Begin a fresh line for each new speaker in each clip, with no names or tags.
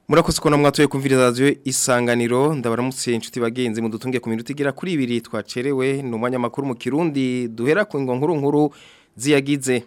Murakoze ko namwatoye kumviriza radio Isanganiro ndabaramutse inshuti bagenzi mudutunge ku minota igira kuri 2 twacerewe no mwanya makuru mu Kirundi duhera ku nkuru ziyagize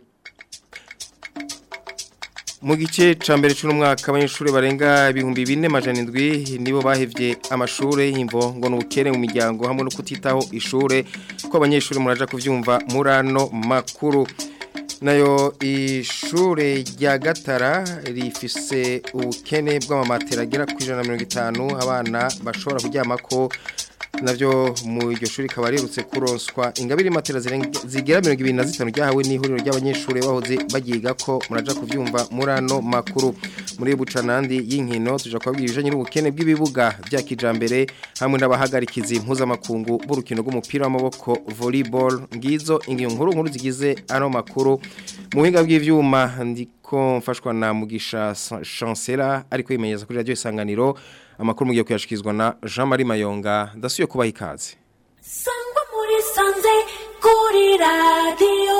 mu gice ca mbere cy'uno mwaka abanyeshuri barenga 2400 nibo bahevye amashure imvo ngo n'ubukere mu miryango hamwe no kutitaho ishure ko abanyeshuri muraja kuvyumva murano makuru nayo ishure rya Gatara rifise ubukene bw'amamatera agera ku 150 abana bashobora kuryamako navyo mu iryo shuri kabarirutse kuronswa ingabire matera zigera 25 ryahawe n'ihuriro ry'abanyeshuri bahoze bagiga ko muraja kuvyumva murano makuru muri bucanandi y'inkino tuja kwabwira ibijanye n'ubukene bw'ibibuga bya kijambere hamwe n'abahagarikizi mpuzamakungu b'urukino rw'umupira w'amaboko volleyball ngizo nkuru zigize ano makuru mu buhinga bw'ivyuma ndiko mfashwa na Mugisha Chancellor ariko yimenyeza kuri radio Isanganiro amakuru mugiye kuyashikizwa na Jean-Marie Mayonga ndasuye kubaha ikaze
Sangwa muri sanze kuri radio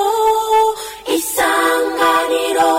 Isanganiro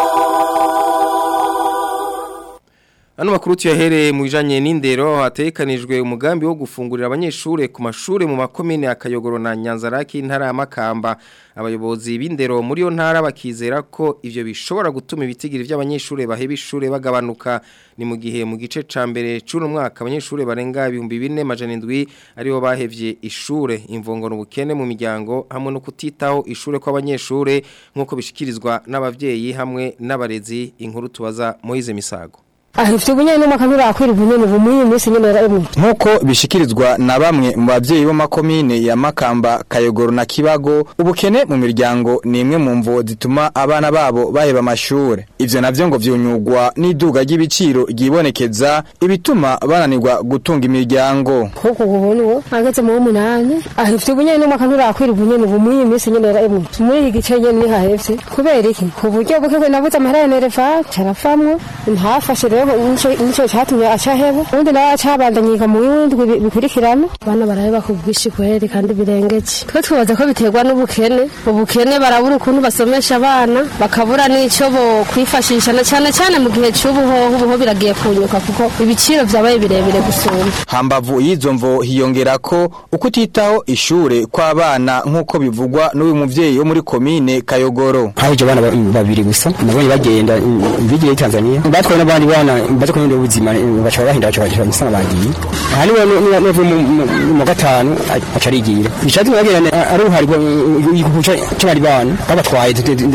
Ano makuru tuyahereye mu bijanye n'indero hatekanijwe umugambi wo gufungurira abanyeshure ku mashure mu makomine ya Kayogoro na Nyanzaraki ntara ya Makamba abayobozi b'indero muri yo ntara bakizera ko ivyo bishobora gutuma ibitigiri by'abanyeshure baheba ishure bagabanuka ni mu gihe mu gice ca mbere c'uno mwaka abanyeshure barenga 2400 aribo bahevye ishure imvongo n'ubukene mu miryango hamwe no kutitaho ishure kw'abanyeshure nkuko bishikirizwa n'abavyeyi hamwe n'abarezi inkuru tubaza Moize Misago
Ahifite bunyene n'amakamera akwira bunyene bumuye mwese nyene ramwe
nkuko bishikirizwa na bamwe mu bavyeyi bo makomine ya Makamba Kayogoro na Kibago ubukene mu miryango ni imwe mu mvo zituma abana babo baheba amashure ivyo navyo ngo vyunyugwa n'iduga ry'ibiciro ryibonekeza ibituma bananirwa gutunga imiryango
koko kubonwo ageze mu 8 ahifite bunyene n'amakamera akwira bunyene bumuye mwese nyene ramwe muri igice nyene hahefye kubera iki ku buryo bukwe nabuze amahera refa carafamwe ntafashe nico cyatumye acahebo undi nawe acabandanyika mu yundi bikurikirana bana barayeba kubwishi kwere kandi birengeje twe twabaza ko biterwa ubukene barabura ukuntu basomesha abana bakabura n'ico bo kwifashisha na cyane mu gihe cy'ubuho biragiye kunyuka kuko ibiciro byabaye birebire gusumba
hambavu y'izo mvo hiyongera ko ukutitaho ishure kw'abana nkuko bivugwa n'uyu muvyeyi wo muri komine Kayogoro
haje abana babiri gusa nabonye bagenda bigiye Tanzania batwaye n'abandi bana baje ko ubuzima bacha bahinda bacha musana bagiye hani no mu gatanu acarigira bishati bagenda ari uhari igukuca cyari bana babatwaye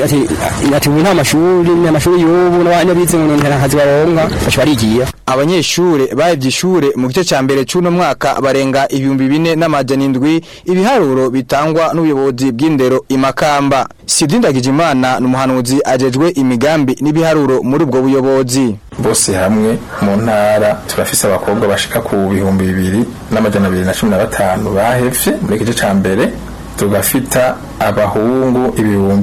ati ubu nta mashuri y'ubu n'abize mu ntara hazi baronka bacha barigiye
abanyeshure bahevye ishure mu gice ca mbere c'uno mwaka barenga 2400 ibiharuro bitangwa n'ubuyobozi bw'indero imakamba Sidindagijimana n'umuhanuzi ajejwe imigambi n'ibiharuro muri ubwo buyobozi
bose hamwe mu ntara turafise abakobwa bashika ku 2215 bahevye muri gice ca mbere tugafita abahungu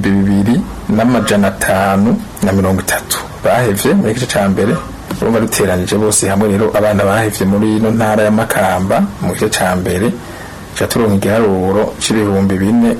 2530 bahevye muri gice ca mbere urumva duteranije bose hamwe rero abana bahevye muri ino ntara ya Makamba mu gice ca mbere cyaturonka igiharuro c'ibihumbi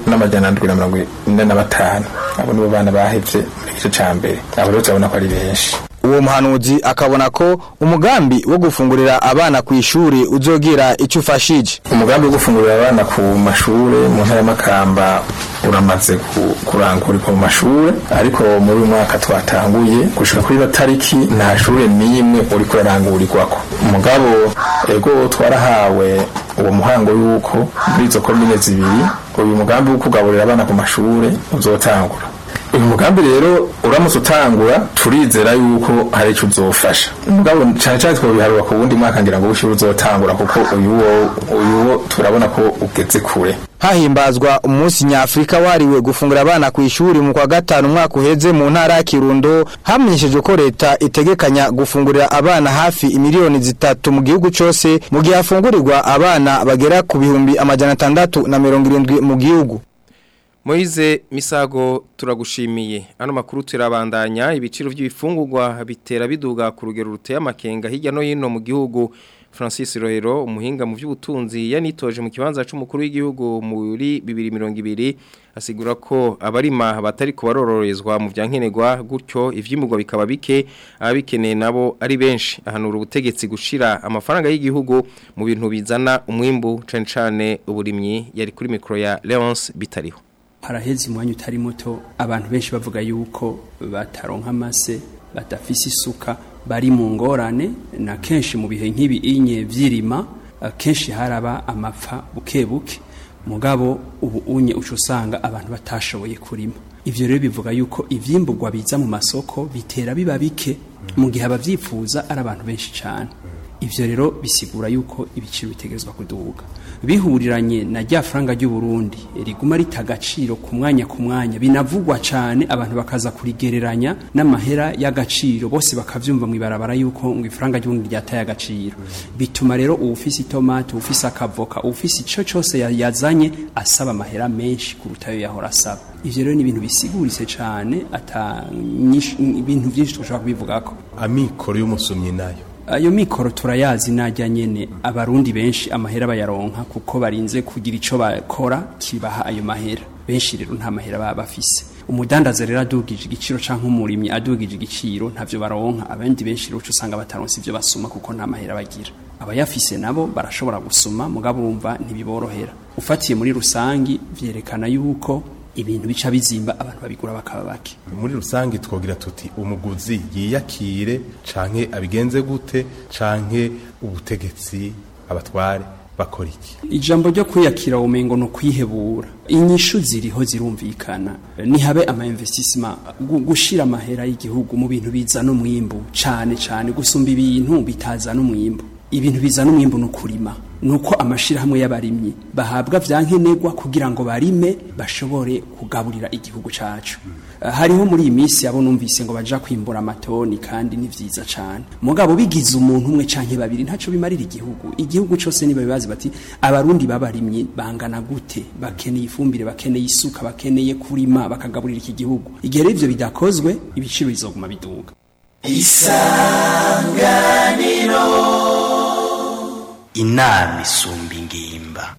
4745 abo nibo bana bahevye muri gice ca mbere abo rero turabona ko ari benshi
uwo muhanuzi akabona ko umugambi wo gufungurira abana ku ishuri uzogira icyo ufashije
umugambi wo gufungurira abana ku mashure mu ntara ya Makamba uramaze kurangurika mu mashure ariko muri uyu mwaka twatanguye gushika kuri batariki nta shure n'imwe uri kurangurirwako umugabo ego twarahawe uwo muhango yuko muri izo komine zibiri uyu mugambi wo kugaburira abana ku mashure uzotangura uyu mugambi rero uramutse utangura turizera yuko hari icyo uzofasha umugabo cyane twobiharura ku wundi mwaka ngira ngo ushobora uzotangura kuko uyu turabona ko ugeze kure
hahimbazwa umunsi nyafrika wariwe gufungura abana ku ishuri mu kwa gatanu umwaka uheze mu ntara ya Kirundo hamenyesheje ko leta itegekanya gufungurira abana hafi imiliyoni 3 mu gihugu cyose mu gihe afungurirwa abana bagera ku 670 mu gihugu
Moize Misago turagushimiye ano makuru turabandanya ibiciro by'ibifungurwa bitera biduga ku rugero ruteye amakenga hirya no hino mu gihugu Francis Rohero umuhinga mu by'ubutunzi yanitoje mu kibanza c'umukuru w'igihugu muri 2020 asigura ko abarima batari kubarororezwa mu byankenerwa gutyo ivyimugwa bikaba bike abikeneye nabo ari benshi ahanura ubutegetsi gushira amafaranga y'igihugu mu bintu bizana umwimbu cane uburimyi yari kuri mikro ya Leonce Bitariho.
Haraheze umwanya utari muto abantu benshi bavuga yuko bataronka amase badafise isuka bari mu ngorane na kenshi mu bihe nk'ibi inye vyirima kenshi haraba amapfa bukebuke mugabo ubu unye ucusanga abantu batashoboye kurima ivyo rero bivuga yuko ivyimburwa biza mu masoko bitera biba bike mu gihe abavyifuza ari abantu benshi cyane ivyo rero bisigura yuko ibiciro bitegerezwa kuduga bihuriranye na rya franga ry'u Burundi riguma ritagaciro ku mwanya binavugwa cyane abantu bakaza kurigereranya n'amahera y'agaciro bose bakavyumva mu ibarabara yuko ngo ifranga ry'u Burundi ryataye agaciro bituma rero ufise itomate ufise akavoka ufise ico cyose yazanye asaba amahera menshi kuruta yo yahora asaba ivyo rero ni ibintu bisiguritse cyane ibintu byinshi tushobora kubivugako
amikoro y'umusumyi nayo
ayo mikoro turayazi najya nyene abarundi benshi amahera bayaronka kuko barinze kugira ico bakora kibaha ayo mahera benshi rero nta mahera baba bafise umudandaza rero adugije igiciro canke umurimyi adugije igiciro ntavyo baronka abandi benshi rero usanga bataronse ivyo basuma kuko nta mahera bagira abayafise nabo barashobora gusuma mugabo urumva ntibiborohera ufatiye muri rusangi vyerekana yuko ibintu bica bizimba abantu babigura bakaba bake
muri rusangi twogira tuti umuguzi yiyakire canke abigenze gute canke ubutegetsi abatware bakora iki
ijambo ryo kwiyakira umengo no kwihebura inyishu ziriho zirumvikana ni habe ama investissement gushira amahera y'igihugu mu bintu bizana umwimbu cane gusumba ibintu bitazana umwimbu ibintu bizana umwimbu no kurima nuko amashirahamwe y'abarimyi bahabwa vyankenegwa kugira ngo barime bashobore kugaburira igihugu cacu hariho muri iyi minsi yabo numvise ngo baja kwimbura amatoni kandi ni vyiza cane mugabo bigize umuntu umwe canke babiri ntaco bimarira igihugu cose niba bibazi bati abarundi babarimyi bangana gute bakeneye ifumbire bakeneye isuka bakeneye kurima bakagaburira iki gihugu igihe ivyo bidakozwe ibiciro bizoguma biduga
Isanganiro inama isumba ingimba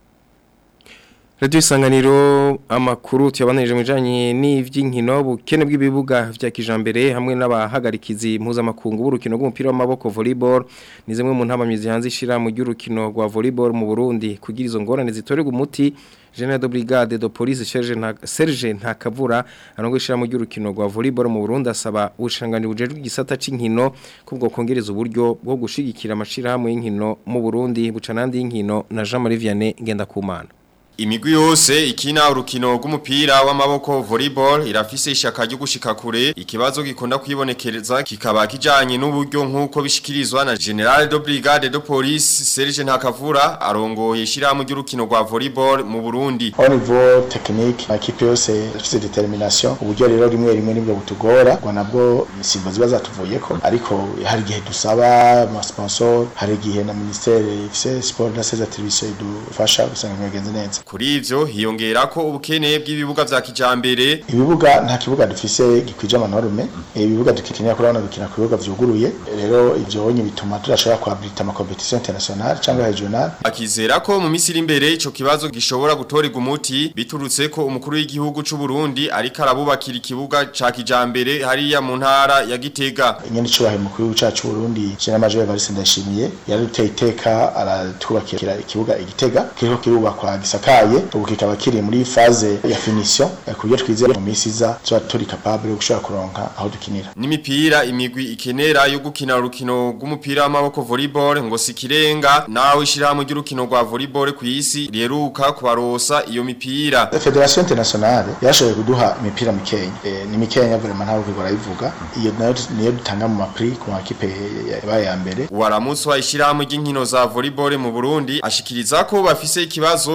Radio Isanganiro amakuru tuyabanirije mujanye n'ivy'inkino bukene bw'ibibuga vya kijambere hamwe n'abahagarikizi mpuzamakungu b'urukino rw'umupira w'amaboko volleyball ni zimwe mu ntabamizi hanze ishira mu ry'urukino rwa volleyball mu Burundi kugira izo ngorane zitorerwa umuti General de Brigade de Police Serge Ntakavura arongo ishira mu ry'urukino rwa volleyball mu Burundi asaba ubushangani bujejwe igisata c'inkino kubwo kongereza uburyo bwo gushigikira amashirahamwe y'inkino mu Burundi bucanandi y'inkino na Jean Marie Vianney Ngendakumana.
Imigwi yose ikina urukino rw'umupira w'amaboko volleyball irafise ishaka ryo gushika kure ikibazo gikunda kwibonekereza kikaba kijanye n'uburyo nkuko bishikirizwa na General de Brigade de Police Serge Ntakavura arongoye ishirahamwe ry'urukino rwa volleyball mu Burundi.
Au niveau technique ikipe yose ifite determination uburyo rero rimwe nibwo butugora ngo nabwo isimbo ziba zatuvuyeko ariko hari gihe dusaba ama sponsor hari gihe na ministère ifise sport na ses attributions dufasha gusanga mwagenze neza.
Kuri ivyo hiyongera ko ubukene bw'ibibuga vya kijambere
ibibuga nta kibuga dufise gikwije amanorme ibibuga dukikenera kurabona bikina ku bibuga vyuguruye rero ivyo onye bituma turashobora kwabilita ama competition international cyangwa regional
akizera ko mu misiri imbere ico kibazo gishobora gutorerwa umuti biturutse ko umukuru w'igihugu c'u Burundi ariko arabubakira ikibuga ca kijambere hariya mu ntara ya Gitega
nyene cyubahe umukuru w'igihugu c'u Burundi Jean Major Evariste Ndayishimiye yaruteye iteka aratubakira ikibuga igitega kiriko kirubakwa gisaka ubu kikaba kiri muri phase ya finition kuburyo twizeye mu minsi iza tuba turi capable yo gushobora kuronka aho dukinira
n'imipira imigwi ikenera yo gukina urukino rw'umupira w'amaboko volleyball ngo sikirenga nawe ishirahamwe ry'urukino rwa volleyball ku isi riheruka kubarosa iyo mipira
Federation Internationale yashoboye kuduha imipira mikenya ni mikenya vraiment ntaho bigora ivuga iyo niyo dutanga mu mapri ku makipe yabaye ya mbere
waramuswa ishirahamwe ry'inkino za volleyball mu Burundi ashikiriza ko bafise ikibazo c'ubuke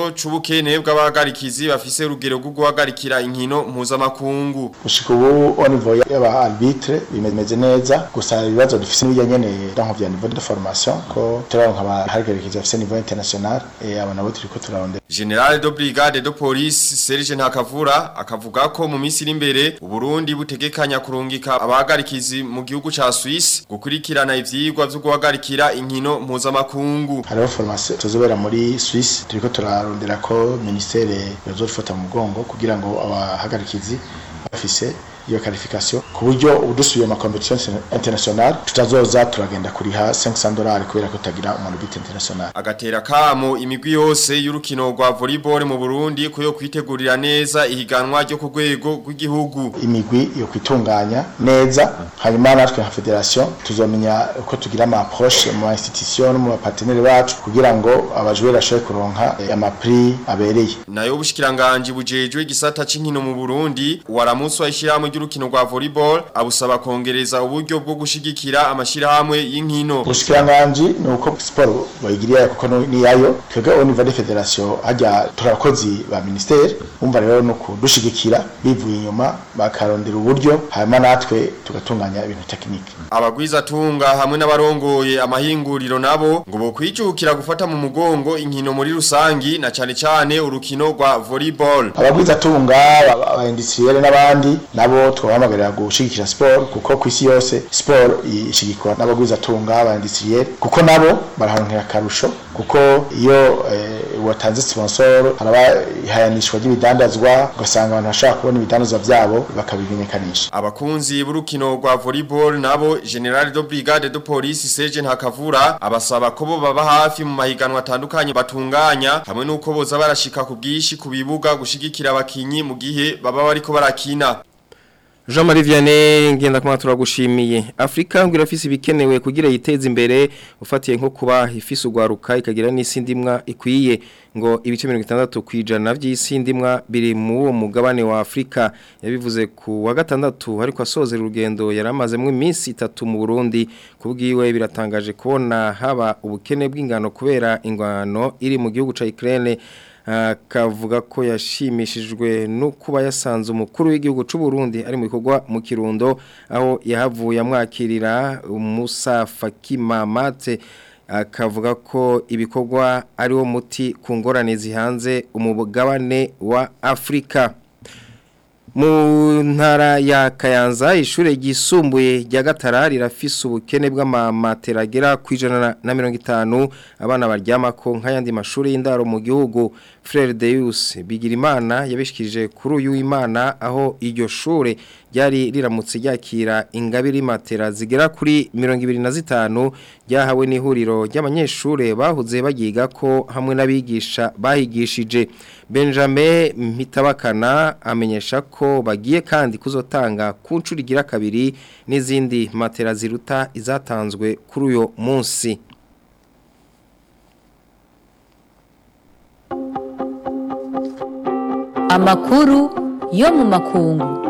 n'ubukene bw'abahagarikizi bafise urugero rwo guhagarikira inkino mpuzamakungu.
Gushika ubu au niveau y'aba arbitre bimeze neza gusa ibibazo dufise n'ibijyanye dans vya niveau de formation ko turaronka abahagarikizi bafise niveau international aba nabo turiko turarondera.
General de Brigade de Police Serge Ntakavura akavuga ko mu minsi iri imbere Uburundi butegekanya kurungika abahagarikizi mu gihugu ca Swiss gukurikirana ivyigwa vyo guhagarikira inkino mpuzamakungu.
Hariho formation tuzobera muri Swiss turiko turarondera ko ministere yazofata mu mugongo kugira ngo abahagarikizi bafise iyo qualification ku buryo udusuye ma competition international tutazoza turagenda kuriha $500 kubera ko tagira umuntu international.
Agatera kamo imigwi yose y'urukino rwa volleyball mu Burundi ko yo kwitegurira neza ihiganwa ryo ku rwego rw'igihugu.
Imigwi yo kwitunganya neza hanyuma natwe nka federation tuzomenya uko tugira ama approche mu institution mu partenaire bacu kugira ngo abajwe bashobe kuronka ama prix abereye.
Nayo ubushikiranganje bujejwe igisata c'inkino mu Burundi waramuswa ishirahamwe ry'urukino rwa volleyball abusaba kongereza uburyo bwo gushigikira amashirahamwe y'inkino.
Ubushikiranganje nuko sport bayigiriya kuko ni yayo twebwe au niveau de federation hajya turakozi ba ministère umva rero no kudushigikira bivuye inyuma bakarondera uburyo hanyuma natwe tugatunganya ibintu technique.
Abagwiza tunga hamwe n'abarongoye amahinguriro nabo ngo bokwijukira gufata mu mugongo inkino muri rusangi na cane urukino rwa volleyball.
Abagwiza tunga aba industriel n'abandi nabo twahamagarira gushigikira sport kuko kwisi yose sport ishigikwa n'abagwiza tunga aba industriel kuko nabo barahankira karusho kuko iyo watanze sponsor haraba hayanishwa ry'ibidandazwa ugasanga abantu bashaka kubona ibidandazwa byabo bakabimenyekanisha.
Abakunzi b'urukino rwa volleyball nabo General de Brigade de Police Serge Ntakavura abasaba ko bo baba hafi mu mahiganwa atandukanye batunganya hamwe nuko boza barashika ku bwishi ku bibuga gushigikira abakinyi mu gihe baba bariko barakina.
Jean-Marie Vianney ngenda kuma turagushimiye. Afrika ngo irafise ibikenewe kugira yiteze imbere ufatiye nko kuba ifise ugwaruka ikagira n'isindimwa ikwiye ngo ibice 60% vy'isindimwa biri mu uwo mugabane wa Afrika yabivuze ku wa gatandatu ariko asozera urugendo yaramazemwe iminsi 3 mu Burundi kubwiwe biratangaje kubona haba ubukene bw'ingano kubera ingwano iri mu gihugu ca Ukraine. Kavuga ko yashimishijwe no kuba yasanze umukuru w'igihugu cy'u Burundi ari mu bikorwa mu Kirundo aho yahavuye amwakirira Musa Faki Mamate akavuga ko ibikorwa ari wo muti ku ngorane zihanze umugabane wa Afrika. Mu ntara ya Kayanza ishure ryisumbuye rya Gatara rirafise ubukene bw'amateragera ku 150 abana baryamako nk'ayandi mashuri y'indaro mu gihugu. Frere Deus Bigirimana yabishikirije kuri uyu w'Imana aho iryo shure ryari riramutse ryakira ingabire matera zigera kuri 25 ryahawe n'ihuriro ry'abanyeshure bahuze bagiga ko hamwe n'abigisha bahigishije. Benjamin Mpitabakana amenyesha ko bagiye kandi kuzotanga ku ncuro igira kabiri n'izindi matera ziruta izatanzwe kuri uyo munsi.
Amakuru yo mu makungu.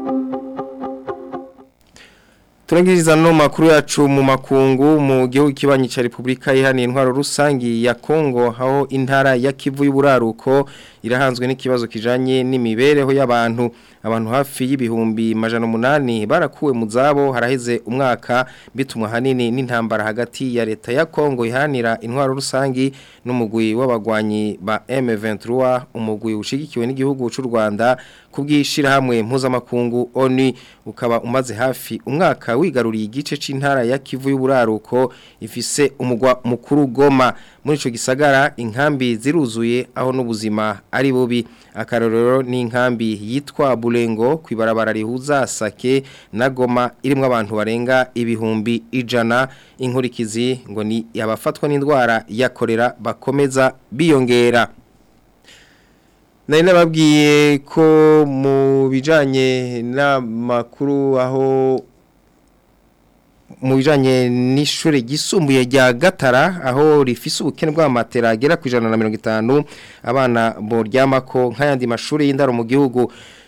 Turangiriza no makuru yacu mu makungu mu gihugu kibanyi ca Republika Iharanira Intwaro Rusangi ya Kongo aho intara ya Kivu y'uburaruko irahanzwe n'ikibazo kijanye n'imibereho y'abantu hafi y'ibihumbi 800 barakuwe mu zabo haraheze umwaka bitumwa hanini n'intambara hagati ya leta ya Kongo Iharanira Intwaro Rusangi n'umugwi w'abagwanyi ba M23 umugwi ushigikiwe n'igihugu cy'u Rwanda kubwishira hamwe mpuzamakungu ONU ukaba umaze hafi umwaka wigaruriye igice c'intara ya Kivu y'uburaruko ifise umugwa mukuru Goma. Muri ico gisagara inkambi ziruzuye aho n'ubuzima ari bubi. Akarorero ni inkambi yitwa Bulengo kwibarabara rihuza Sake na Goma irimwe abantu barenga ibihumbi 100. Inkurikizi ngo ni yabafatwa n'indwara ya kolera bakomeza biyongera. Nari nababwiye ko mu bijanye n'amakuru aho mu bijanye n'ishure gisumbuye rya Gatara aho rifise ubukene bw'amatera agera ku 150 abana bo ryamako nk'ayandi mashuri y'indaro mu gihugu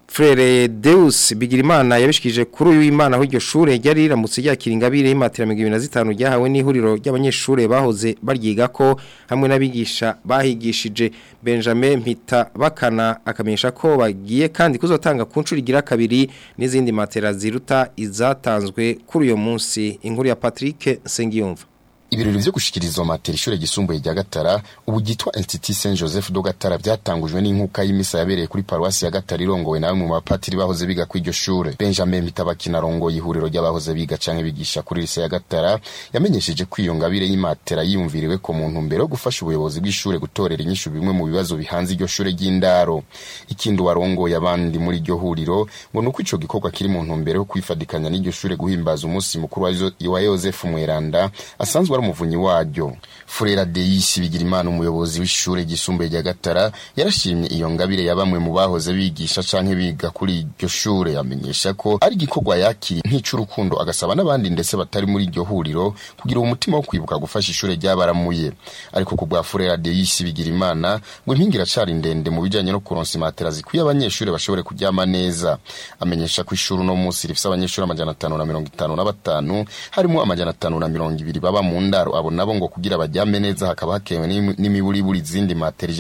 Frere Deus Bigirimana yabishikije kuri uyu Imana aho iryo shure ryari riramutse ryakira ingabire y'imatira 2025 ryahawe n'ihuriro ry'abanyeshure bahoze baryiga ko hamwe n'abigisha bahigishije. Benjamin Mpita bakana akamenyesha ko bagiye kandi kuzotanga ku ncuro igira kabiri n'izindi matera ziruta izatanzwe kuri uyo munsi. Inkuru ya Patrick Sengiyumva.
Ibirori vyo gushikiriza matera ishure gisumbuye rya Gatara ubu gitwa Institut Saint Joseph do Gatara byatangujwe n'inkuka y'imisa yabereye kuri paroisse ya Gatara irongowe nawe mu bapatiri bahoze biga kuri iryo shure. Benjamin Mitabakina rongo ihuriro ry'abahoze biga canke bigisha kuri lycée ya Gatara yamenyesheje kwiyongabire y'imatera yiyumviriwe ko mu ntumbero gufasha ubuyobozi bw'ishure gutorera inyishu bimwe mu bibazo bihanze iryo shure ry'indaro. Ikindi warongo yabandi muri iryo huriro ngo nuko ico gikorwa kiri mu ntumbero yo kwifadikanya n'iryo shure guhimbaza umunsi mukuru wa Joseph Mweranda asanzwe umuvunyi waryo. Frere Deus Bigirimana umuyobozi w'ishure gisumbuye rya Gatara yarashimye iyo ngabire ya bamwe mu bahoze bigisha canke biga kuri iryo shure. Yamenyesha ko ari gikorwa yakiri nk'icurukundo agasaba n'abandi ndetse batari muri iryo huriro kugira umutima wo kwibuka gufasha ishure ryabaramuye. Ariko ku bwa Frere Deus Bigirimana ngo impingira cari ndende mu bijanye no kuronsa matera zikwiye abanyeshure bashobore kuryama neza. Amenyesha ko ishure no munsi rifise abanyeshure 555 harimo 520 baba mu ndaro abo nabo ngo kugira bajyame neza hakaba hakewe n'imiburiburi zindi materi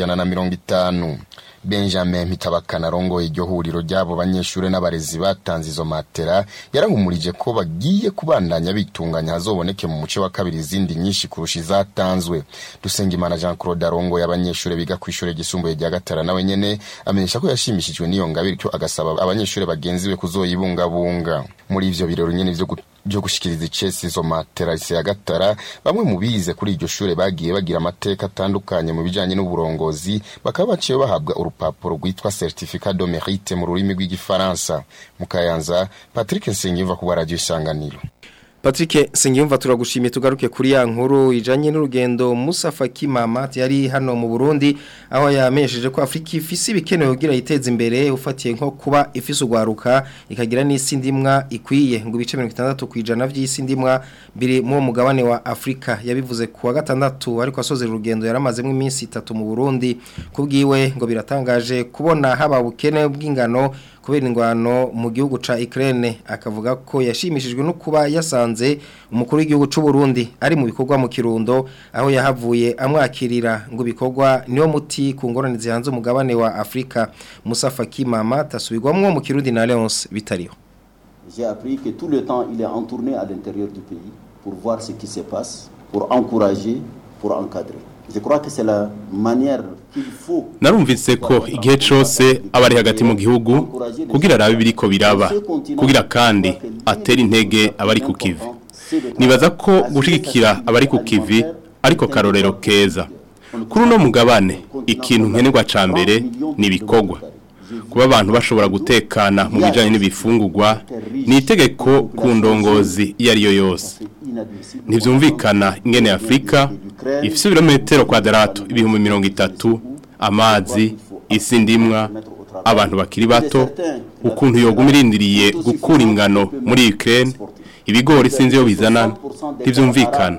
150. Benjamin Mitabakana rongo iryo huriro ryabo banyeshure n'abarezi batanze izo matera yarahumurije ko bagiye kubandanya bitunganya hazoboneke mu muce wa kabiri zindi nyinshi kurusha izatanzwe. Dusengimana Jean Claude rongo y'abanyeshure biga kwishure gisumbuye rya Gatara nawe nyene amenyesha ko yashimishijwe n'iyo ngabire cyo agasaba abanyeshure bagenziwe kuzoyibungabunga. Muri ivyo birori nyene byo gushikiriza icesi izo matera ya Gatara bamwe mu bize kuri iryo shure bagiye bagira amateka atandukanye mu bijanye n'uburongozi bakaba baciye bahabwa urupapuro rwitwa certificat de mérite mu rurimi rw'igifaransa. Mukayanza Patrick Nsengiyumva ku Radio Isanganiro.
Patrick Sengiyumva turagushimiye tugaruke kuri ya nkuru ijanye n'urugendo Musa Faki Mahamat yari hano mu Burundi aho yamesheje ko Afrika ifise ibikenewe kugira yiteze imbere ufatiye nko kuba ifise ugwaruka ikagira n'isi ndimwa ikwiye ngo ibice 60% vy'isi ndimwa biri mu mugabane wa Afrika. Yabivuze kuwa gatandatu ariko asoze urugendo yaramazemo iminsi 3 mu Burundi. Kubwiwe ngo biratangaje kubona haba ubukene bw'ingano kubera ingwano mu gihugu ca Ukraine. Akavuga ko yashimishijwe no kuba yasanze umukuru w'igihugu c'u Burundi ari mu bikorwa mu Kirundo aho yahavuye amwakirira ngo bikorwa niyo muti ku ngorane zihanze umugabane wa Afrika. Musa Faki Mahamat asubirwamwo mu Kirundi na Leonce Bitariho.
J'ai appris que tout le temps il est en tournée à l'intérieur du pays pour voir ce qui se passe, pour encourager, pour encadrer. Je crois que c'est la manière qu'il faut.
Narumvise ko igihe cyose abari hagati mu gihugu kugira arabe biriko biraba kugira kandi atera intege abari ku kivi. Nibaza ko gushigikira abari ku kivi ariko karorero keza. Kuri no mugabane ikintu nkenerwa ca mbere ni bikogwa. Kuba abantu bashobora gutekana mu bijanye n'ibifungurwa ni itegeko ku ndongozi yari yo yose. Ntivyumvikana ingene Afrika ifise ibirometero kwadrato ibihumbi 30 amazi isi ndimwa abantu bakiri bato ukuntu yogumirindiriye gukura ingano muri Ukraine ibigori sinzi yo bizana ntivyumvikana.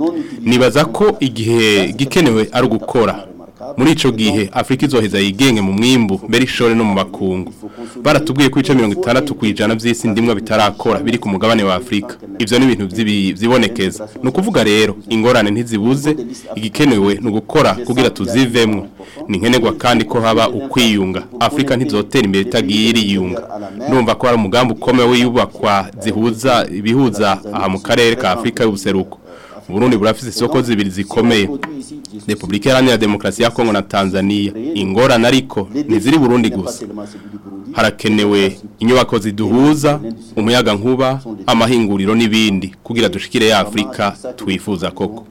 Nibaza ko igihe gikenewe ari gukora muri ico gihe Afrika izoheza yigenge mu mwimbu mbere ishore no mu makungu. Baratubwiye ko ico 60% vy'isi ndimwa bitarakora biri ku mugabane wa Afrika. Ivyo ni ibintu vyibonekeza. Nukuvuga rero ingorane ntizibuze igikenewe no gukora kugira tuzivemwo. Ni nkenerwa kandi ko haba ukwiyunga. Afrika ntizotera imbere itagiye yiyunga. Ndumva ko ari umugambi ukomeye w'iyubakwa zihuza ibihuza aha mu karere ka Afrika y'ubuseruko. Burundi burafise isoko zibiri zikomeye. Republika Iharanira Demokarasi ya Kongo na Tanzania. Ingorane ariko ntiziri Burundi gusa. Harakenewe inyubako ziduhuza, umuyaga nkuba, amahinguriro n'ibindi kugira dushikire ya Afrika twifuza koko.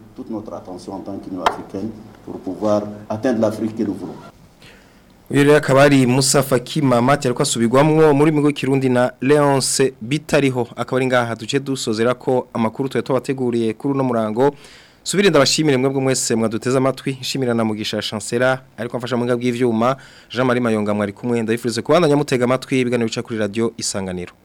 Uyu akabari Musa Faki Mahamat ariko asubirwamwo muri migo Kirundi na Leonce Bitariho. Akabari ngaha duce dusozera ko amakuru twe twabateguriye kuri no murango. Subire ndabashimire mwebwe mwese mwaduteza amatwi. Nshimira na Mugisha Chancellor ariko amfasha mu ngabwi y'ivyuma. Jean Marie Mayonga mwari kumwe ndabifurize kubandanya mutega amatwi ibiganiro bica kuri radio Isanganiro.